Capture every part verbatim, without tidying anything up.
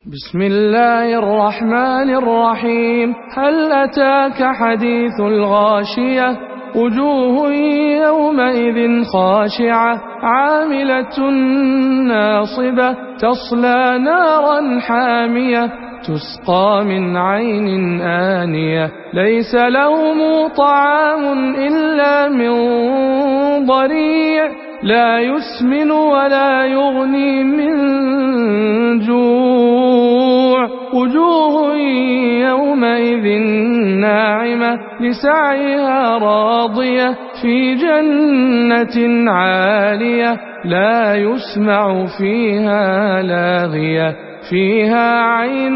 بسم الله الرحمن الرحيم. هل أتاك حديث الغاشية؟ وجوه يومئذ خاشعة عاملة ناصبة تصلى نارا حامية تسقى من عين آنية ليس لهم طعام إلا من ضريع لا يسمن ولا يغني من جوع. وجوه يومئذ ناعمة لسعيها راضية في جنة عالية لا يسمع فيها لاغية فيها عين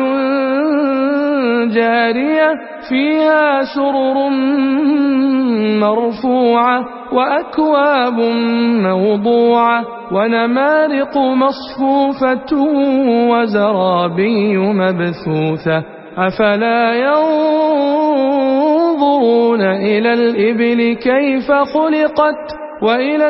جارية فيها سرر مرفوعة وأكواب موضوعة ونمارق مصفوفة وزرابي مبثوثة. أفلا ينظرون إلى الإبل كيف خلقت وإلى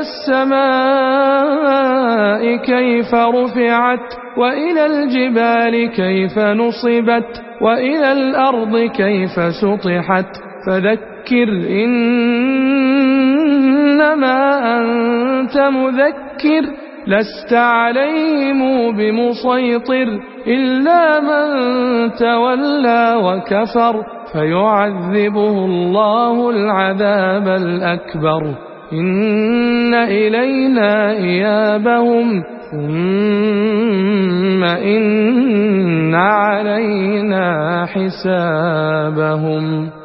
السماء كيف رفعت وإلى الجبال كيف نصبت وإلى الأرض كيف سطحت. فذكر إنما أنت مذكر لست عليهم بمسيطر إلا من تولى وكفر فيعذبه الله العذاب الأكبر. إن إلينا إيابهم ثم إن علينا حسابهم.